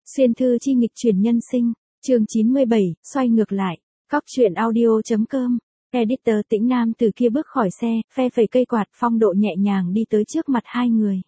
Xuyên thư chi nghịch chuyển nhân sinh, chương 97, xoay ngược lại. Góc truyện audio.com. Editor Tĩnh Nam từ kia bước khỏi xe, phe phẩy cây quạt, phong độ nhẹ nhàng đi tới trước mặt hai người.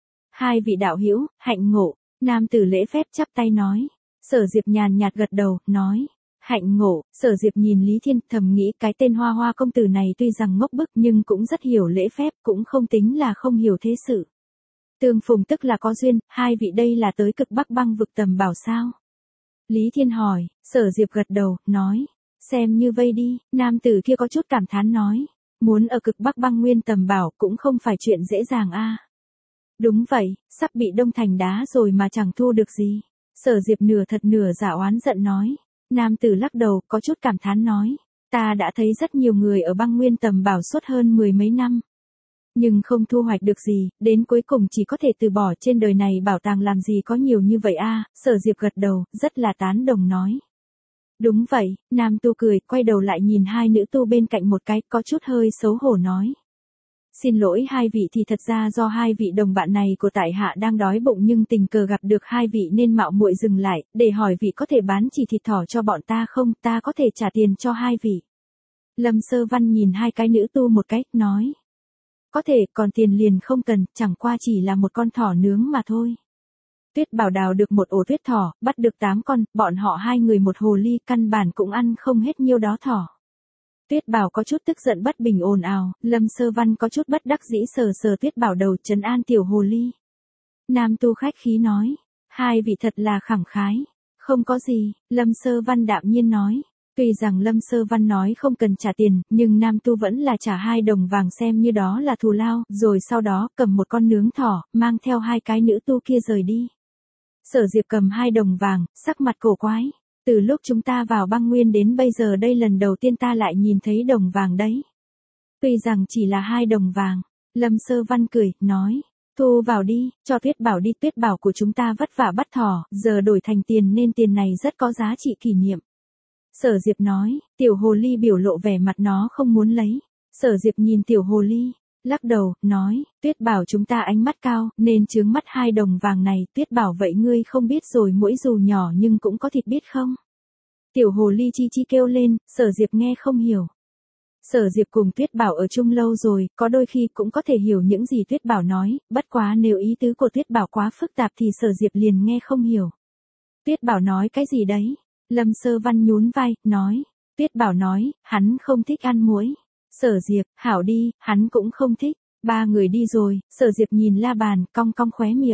Hai vị đạo hữu, hạnh ngộ. Nam tử lễ phép chắp tay nói. Sở Diệp nhàn nhạt gật đầu, nói. Hạnh ngộ. Sở Diệp nhìn Lý Thiên, thầm nghĩ cái tên Hoa Hoa công tử này tuy rằng ngốc bức nhưng cũng rất hiểu lễ phép, cũng không tính là không hiểu thế sự. Tương phùng tức là có duyên, hai vị đây là tới cực Bắc băng vực tầm bảo sao? Lý Thiên hỏi. Sở Diệp gật đầu, nói. Xem như vây đi. Nam tử kia có chút cảm thán nói. Muốn ở cực Bắc băng nguyên tầm bảo cũng không phải chuyện dễ dàng a. Đúng vậy, sắp bị đông thành đá rồi mà chẳng thu được gì. Sở Diệp nửa thật nửa giả oán giận nói. Nam tử lắc đầu, có chút cảm thán nói. Ta đã thấy rất nhiều người ở băng nguyên tầm bảo suốt hơn 10 mấy năm. Nhưng không thu hoạch được gì, đến cuối cùng chỉ có thể từ bỏ. Trên đời này bảo tàng làm gì có nhiều như vậy a. Sở Diệp gật đầu, rất là tán đồng nói. Đúng vậy. Nam tu cười, quay đầu lại nhìn hai nữ tu bên cạnh một cái, có chút hơi xấu hổ nói. Xin lỗi hai vị, thì thật ra do hai vị đồng bạn này của tại hạ đang đói bụng nhưng tình cờ gặp được hai vị nên mạo muội dừng lại, để hỏi vị có thể bán chỉ thịt thỏ cho bọn ta không, ta có thể trả tiền cho hai vị. Lâm Sơ Văn nhìn hai cái nữ tu một cách, nói. Có thể, còn tiền liền không cần, chẳng qua chỉ là một con thỏ nướng mà thôi. Tuyết Bảo đào được một ổ tuyết thỏ, bắt được 8 con, bọn họ hai người một hồ ly, căn bản cũng ăn không hết nhiêu đó thỏ. Tuyết Bảo có chút tức giận bất bình ồn ào, Lâm Sơ Văn có chút bất đắc dĩ sờ sờ Tuyết Bảo đầu, trấn an tiểu hồ ly. Nam tu khách khí nói, hai vị thật là khẳng khái. Không có gì, Lâm Sơ Văn đạm nhiên nói. Tuy rằng Lâm Sơ Văn nói không cần trả tiền, nhưng Nam tu vẫn là trả 2 đồng vàng xem như đó là thù lao, rồi sau đó cầm một con nướng thỏ, mang theo hai cái nữ tu kia rời đi. Sở Diệp cầm 2 đồng vàng, sắc mặt cổ quái. Từ lúc chúng ta vào băng nguyên đến bây giờ đây lần đầu tiên ta lại nhìn thấy đồng vàng đấy. Tuy rằng chỉ là 2 đồng vàng, Lâm Sơ Văn cười, nói. Thu vào đi, cho Tuyết Bảo đi, Tuyết Bảo của chúng ta vất vả bắt thỏ, giờ đổi thành tiền nên tiền này rất có giá trị kỷ niệm. Sở Diệp nói, tiểu hồ ly biểu lộ vẻ mặt nó không muốn lấy. Sở Diệp nhìn tiểu hồ ly, lắc đầu, nói, Tuyết Bảo chúng ta ánh mắt cao, nên chướng mắt 2 đồng vàng này. Tuyết Bảo vậy ngươi không biết rồi, mỗi dù nhỏ nhưng cũng có thịt biết không? Tiểu hồ ly chi chi kêu lên, Sở Diệp nghe không hiểu. Sở Diệp cùng Tuyết Bảo ở chung lâu rồi, có đôi khi cũng có thể hiểu những gì Tuyết Bảo nói, bất quá nếu ý tứ của Tuyết Bảo quá phức tạp thì Sở Diệp liền nghe không hiểu. Tuyết Bảo nói cái gì đấy? Lâm Sơ Văn nhún vai, nói. Tuyết Bảo nói, hắn không thích ăn muối. Sở Diệp, hảo đi, hắn cũng không thích. 3 người đi rồi, Sở Diệp nhìn la bàn, cong cong khóe miệng.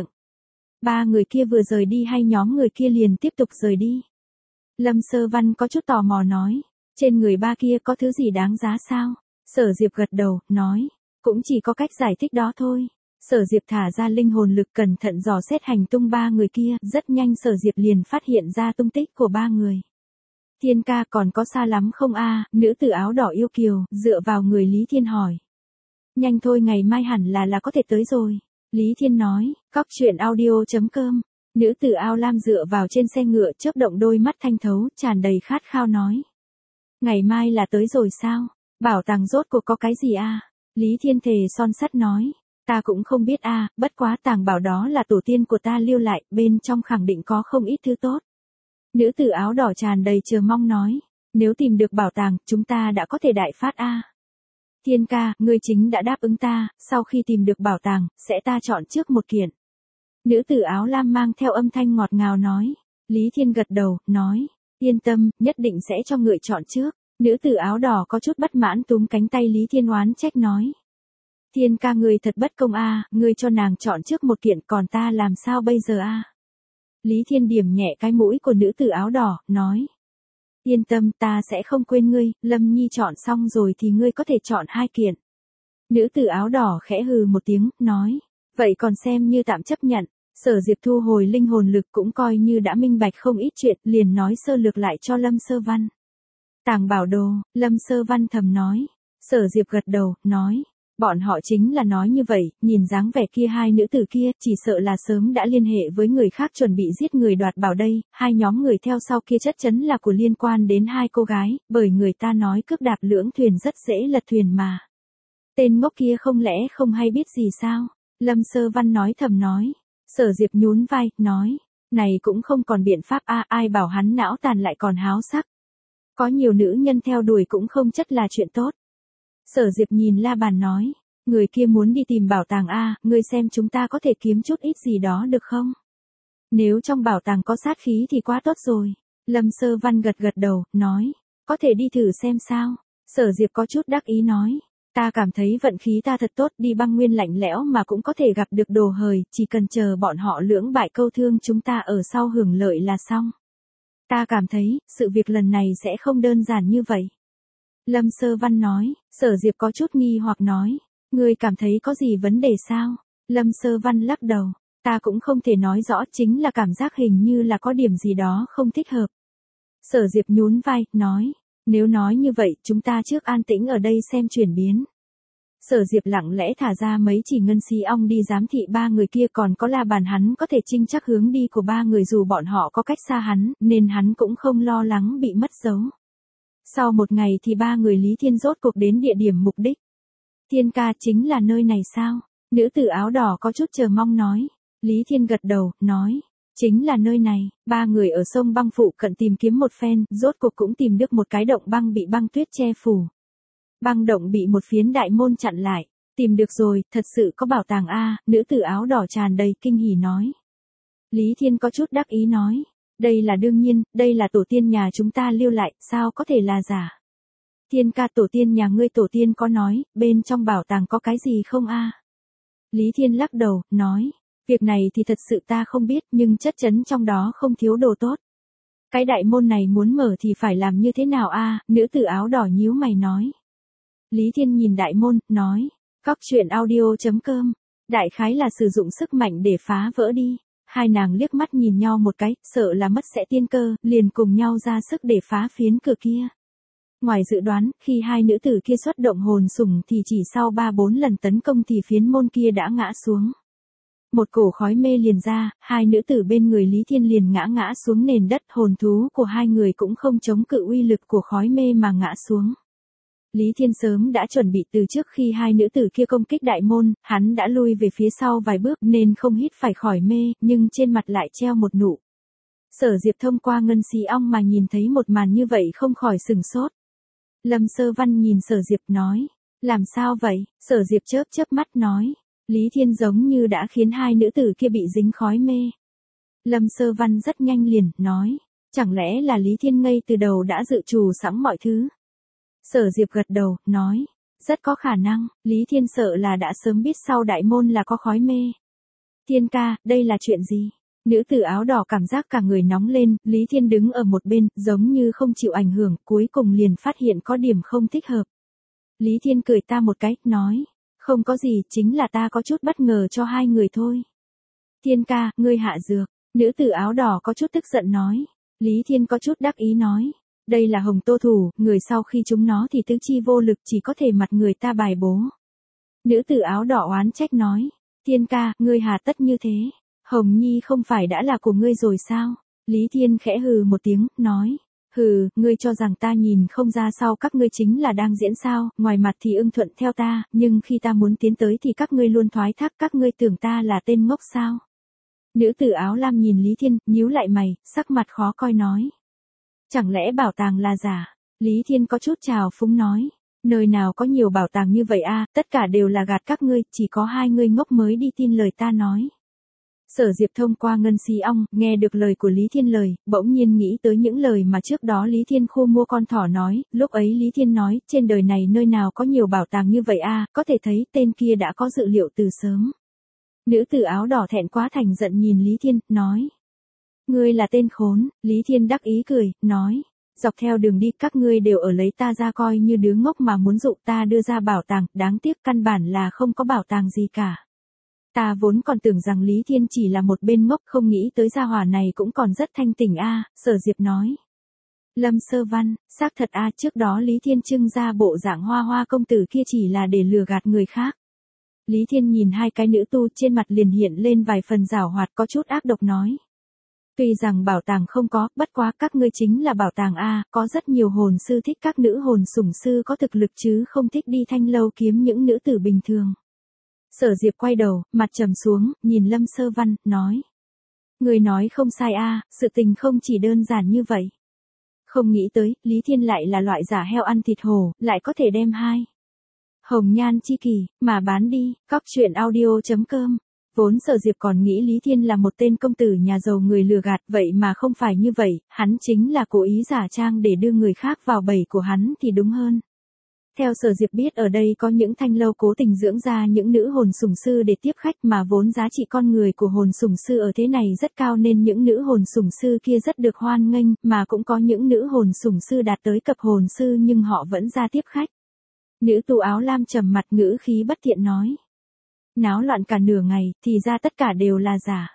3 người kia vừa rời đi hay nhóm người kia liền tiếp tục rời đi? Lâm Sơ Văn có chút tò mò nói. Trên người 3 kia có thứ gì đáng giá sao? Sở Diệp gật đầu, nói. Cũng chỉ có cách giải thích đó thôi. Sở Diệp thả ra linh hồn lực cẩn thận dò xét hành tung 3 người kia, rất nhanh Sở Diệp liền phát hiện ra tung tích của 3 người. Thiên ca còn có xa lắm không a? Nữ tử áo đỏ yêu kiều, dựa vào người Lý Thiên hỏi. Nhanh thôi, ngày mai hẳn là có thể tới rồi. Lý Thiên nói, góc truyện audio.com. Nữ tử áo lam dựa vào trên xe ngựa, chớp động đôi mắt thanh thấu, tràn đầy khát khao nói. Ngày mai là tới rồi sao? Bảo tàng rốt cuộc có cái gì a? Lý Thiên thề son sắt nói. Ta cũng không biết a, bất quá tàng bảo đó là tổ tiên của ta lưu lại, bên trong khẳng định có không ít thứ tốt. Nữ tử áo đỏ tràn đầy chờ mong nói. Nếu tìm được bảo tàng, chúng ta đã có thể đại phát a. Thiên ca, ngươi chính đã đáp ứng ta, sau khi tìm được bảo tàng, sẽ ta chọn trước một kiện. Nữ tử áo lam mang theo âm thanh ngọt ngào nói. Lý Thiên gật đầu, nói. Yên tâm, nhất định sẽ cho người chọn trước. Nữ tử áo đỏ có chút bất mãn túm cánh tay Lý Thiên oán trách nói. Thiên ca ngươi thật bất công a, ngươi cho nàng chọn trước một kiện còn ta làm sao bây giờ a? Lý Thiên điểm nhẹ cái mũi của nữ tử áo đỏ, nói. Yên tâm, ta sẽ không quên ngươi, Lâm Nhi chọn xong rồi thì ngươi có thể chọn 2 kiện. Nữ tử áo đỏ khẽ hừ một tiếng, nói. Vậy còn xem như tạm chấp nhận. Sở Diệp thu hồi linh hồn lực cũng coi như đã minh bạch không ít chuyện, liền nói sơ lược lại cho Lâm Sơ Văn. Tàng bảo đồ, Lâm Sơ Văn thầm nói. Sở Diệp gật đầu, nói. Bọn họ chính là nói như vậy, nhìn dáng vẻ kia hai nữ tử kia, chỉ sợ là sớm đã liên hệ với người khác chuẩn bị giết người đoạt bảo đây, hai nhóm người theo sau kia chất chắn là của liên quan đến hai cô gái, bởi người ta nói cướp đạp lưỡng thuyền rất dễ lật thuyền mà. Tên ngốc kia không lẽ không hay biết gì sao? Lâm Sơ Văn nói thầm nói. Sở Diệp nhún vai, nói. Này cũng không còn biện pháp ai bảo hắn não tàn lại còn háo sắc. Có nhiều nữ nhân theo đuổi cũng không chất là chuyện tốt. Sở Diệp nhìn La Bàn nói, người kia muốn đi tìm bảo tàng ngươi xem chúng ta có thể kiếm chút ít gì đó được không? Nếu trong bảo tàng có sát khí thì quá tốt rồi. Lâm Sơ Văn gật gật đầu, nói, có thể đi thử xem sao. Sở Diệp có chút đắc ý nói, ta cảm thấy vận khí ta thật tốt, đi băng nguyên lạnh lẽo mà cũng có thể gặp được đồ hời, chỉ cần chờ bọn họ lưỡng bại câu thương chúng ta ở sau hưởng lợi là xong. Ta cảm thấy, sự việc lần này sẽ không đơn giản như vậy. Lâm Sơ Văn nói, Sở Diệp có chút nghi hoặc nói, ngươi cảm thấy có gì vấn đề sao? Lâm Sơ Văn lắc đầu, ta cũng không thể nói rõ, chính là cảm giác hình như là có điểm gì đó không thích hợp. Sở Diệp nhún vai, nói, nếu nói như vậy chúng ta trước an tĩnh ở đây xem chuyển biến. Sở Diệp lặng lẽ thả ra mấy chỉ ngân xí ong đi giám thị ba người kia, còn có La Bàn hắn có thể trinh chắc hướng đi của ba người dù bọn họ có cách xa hắn, nên hắn cũng không lo lắng bị mất dấu. Sau một ngày thì ba người Lý Thiên rốt cuộc đến địa điểm mục đích. Thiên ca, chính là nơi này sao? Nữ tử áo đỏ có chút chờ mong nói. Lý Thiên gật đầu, nói, chính là nơi này. Ba người ở sông băng phụ cận tìm kiếm một phen, rốt cuộc cũng tìm được một cái động băng bị băng tuyết che phủ. Băng động bị một phiến đại môn chặn lại. Tìm được rồi, thật sự có bảo tàng nữ tử áo đỏ tràn đầy kinh hỉ nói. Lý Thiên có chút đắc ý nói. Đây là đương nhiên, đây là tổ tiên nhà chúng ta lưu lại, sao có thể là giả? Thiên ca, tổ tiên nhà ngươi tổ tiên có nói, bên trong bảo tàng có cái gì không Lý Thiên lắc đầu, nói, việc này thì thật sự ta không biết, nhưng chất chấn trong đó không thiếu đồ tốt. Cái đại môn này muốn mở thì phải làm như thế nào nữ tử áo đỏ nhíu mày nói. Lý Thiên nhìn đại môn, nói, Cóc truyện audio.com, đại khái là sử dụng sức mạnh để phá vỡ đi. Hai nàng liếc mắt nhìn nhau một cái, sợ là mất sẽ tiên cơ, liền cùng nhau ra sức để phá phiến cửa kia. Ngoài dự đoán, khi hai nữ tử kia xuất động hồn sủng thì chỉ sau 3-4 lần tấn công thì phiến môn kia đã ngã xuống. Một cổ khói mê liền ra, hai nữ tử bên người Lý Thiên liền ngã xuống nền đất, hồn thú của hai người cũng không chống cự uy lực của khói mê mà ngã xuống. Lý Thiên sớm đã chuẩn bị từ trước khi hai nữ tử kia công kích đại môn, hắn đã lui về phía sau vài bước nên không hít phải khỏi mê, nhưng trên mặt lại treo một nụ. Sở Diệp thông qua ngân xí ong mà nhìn thấy một màn như vậy không khỏi sừng sốt. Lâm Sơ Văn nhìn Sở Diệp nói, làm sao vậy? Sở Diệp chớp mắt nói, Lý Thiên giống như đã khiến hai nữ tử kia bị dính khói mê. Lâm Sơ Văn rất nhanh liền, nói, chẳng lẽ là Lý Thiên ngay từ đầu đã dự trù sẵn mọi thứ? Sở Diệp gật đầu, nói, rất có khả năng, Lý Thiên sợ là đã sớm biết sau đại môn là có khói mê. Thiên ca, đây là chuyện gì? Nữ tử áo đỏ cảm giác cả người nóng lên, Lý Thiên đứng ở một bên, giống như không chịu ảnh hưởng, cuối cùng liền phát hiện có điểm không thích hợp. Lý Thiên cười ta một cái, nói, không có gì, chính là ta có chút bất ngờ cho hai người thôi. Thiên ca, ngươi hạ dược, nữ tử áo đỏ có chút tức giận nói. Lý Thiên có chút đắc ý nói. Đây là hồng tô thủ, người sau khi chúng nó thì tứ chi vô lực, chỉ có thể mặt người ta bài bố. Nữ tử áo đỏ oán trách nói. Thiên ca, ngươi hà tất như thế. Hồng Nhi không phải đã là của ngươi rồi sao? Lý Thiên khẽ hừ một tiếng, nói. Hừ, ngươi cho rằng ta nhìn không ra sao các ngươi chính là đang diễn sao, ngoài mặt thì ưng thuận theo ta, nhưng khi ta muốn tiến tới thì các ngươi luôn thoái thác, các ngươi tưởng ta là tên ngốc sao? Nữ tử áo lam nhìn Lý Thiên, nhíu lại mày, sắc mặt khó coi nói. Chẳng lẽ bảo tàng là giả? Lý Thiên có chút trào phúng nói. Nơi nào có nhiều bảo tàng như vậy tất cả đều là gạt các ngươi, chỉ có hai ngươi ngốc mới đi tin lời ta nói. Sở Diệp thông qua ngân xí ong, nghe được lời của Lý Thiên lời, bỗng nhiên nghĩ tới những lời mà trước đó Lý Thiên khu mua con thỏ nói, lúc ấy Lý Thiên nói, trên đời này nơi nào có nhiều bảo tàng như vậy có thể thấy tên kia đã có dự liệu từ sớm. Nữ tử áo đỏ thẹn quá thành giận nhìn Lý Thiên, nói. Ngươi là tên khốn, Lý Thiên đắc ý cười, nói. Dọc theo đường đi các ngươi đều ở lấy ta ra coi như đứa ngốc mà muốn dụ ta đưa ra bảo tàng, đáng tiếc căn bản là không có bảo tàng gì cả. Ta vốn còn tưởng rằng Lý Thiên chỉ là một bên ngốc, không nghĩ tới gia hỏa này cũng còn rất thanh tỉnh Sở Diệp nói. Lâm Sơ Văn, xác thật trước đó Lý Thiên trưng ra bộ dạng hoa hoa công tử kia chỉ là để lừa gạt người khác. Lý Thiên nhìn hai cái nữ tu trên mặt liền hiện lên vài phần giảo hoạt có chút ác độc nói. Tuy rằng bảo tàng không có, bất quá các ngươi chính là bảo tàng có rất nhiều hồn sư thích các nữ hồn sủng sư có thực lực chứ không thích đi thanh lâu kiếm những nữ tử bình thường. Sở Diệp quay đầu, mặt trầm xuống, nhìn Lâm Sơ Văn, nói. Người nói không sai a, sự tình không chỉ đơn giản như vậy. Không nghĩ tới, Lý Thiên lại là loại giả heo ăn thịt hổ, lại có thể đem hai hồng nhan chi kỷ, mà bán đi, cóc truyện audio.com. Vốn Sở Diệp còn nghĩ Lý Thiên là một tên công tử nhà giàu người lừa gạt, vậy mà không phải như vậy, hắn chính là cố ý giả trang để đưa người khác vào bẫy của hắn thì đúng hơn. Theo Sở Diệp biết ở đây có những thanh lâu cố tình dưỡng ra những nữ hồn sủng sư để tiếp khách, mà vốn giá trị con người của hồn sủng sư ở thế này rất cao nên những nữ hồn sủng sư kia rất được hoan nghênh, mà cũng có những nữ hồn sủng sư đạt tới cấp hồn sư nhưng họ vẫn ra tiếp khách. Nữ tu áo lam trầm mặt ngữ khí bất thiện nói. Náo loạn cả nửa ngày, thì ra tất cả đều là giả.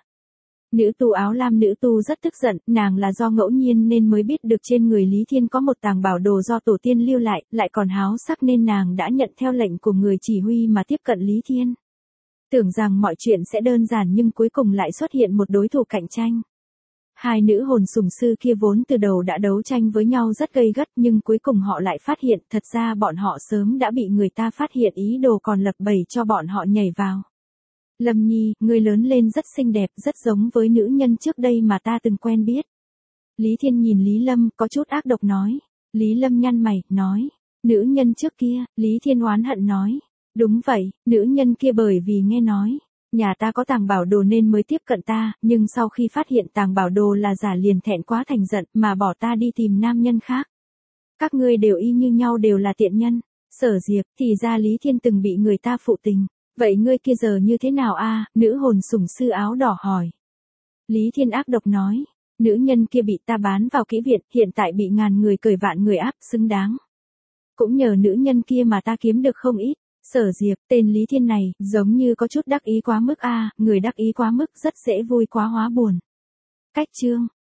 Nữ tu áo lam nữ tu rất tức giận, nàng là do ngẫu nhiên nên mới biết được trên người Lý Thiên có một tàng bảo đồ do tổ tiên lưu lại còn háo sắc nên nàng đã nhận theo lệnh của người chỉ huy mà tiếp cận Lý Thiên. Tưởng rằng mọi chuyện sẽ đơn giản nhưng cuối cùng lại xuất hiện một đối thủ cạnh tranh. Hai nữ hồn sủng sư kia vốn từ đầu đã đấu tranh với nhau rất gay gắt nhưng cuối cùng họ lại phát hiện thật ra bọn họ sớm đã bị người ta phát hiện ý đồ còn lập bẫy cho bọn họ nhảy vào. Lâm Nhi, ngươi lớn lên rất xinh đẹp, rất giống với nữ nhân trước đây mà ta từng quen biết. Lý Thiên nhìn Lý Lâm, có chút ác độc nói. Lý Lâm nhăn mày, nói. Nữ nhân trước kia, Lý Thiên oán hận nói. Đúng vậy, nữ nhân kia bởi vì nghe nói. Nhà ta có tàng bảo đồ nên mới tiếp cận ta, nhưng sau khi phát hiện tàng bảo đồ là giả liền thẹn quá thành giận mà bỏ ta đi tìm nam nhân khác. Các ngươi đều y như nhau, đều là tiện nhân. Sở Diệp, thì ra Lý Thiên từng bị người ta phụ tình. Vậy ngươi kia giờ như thế nào a? Nữ hồn sủng sư áo đỏ hỏi. Lý Thiên ác độc nói. Nữ nhân kia bị ta bán vào kỹ viện, hiện tại bị ngàn người cười vạn người áp, xứng đáng. Cũng nhờ nữ nhân kia mà ta kiếm được không ít. Sở Diệp, tên Lý Thiên này, giống như có chút đắc ý quá mức a, người đắc ý quá mức rất dễ vui quá hóa buồn. Cách chương.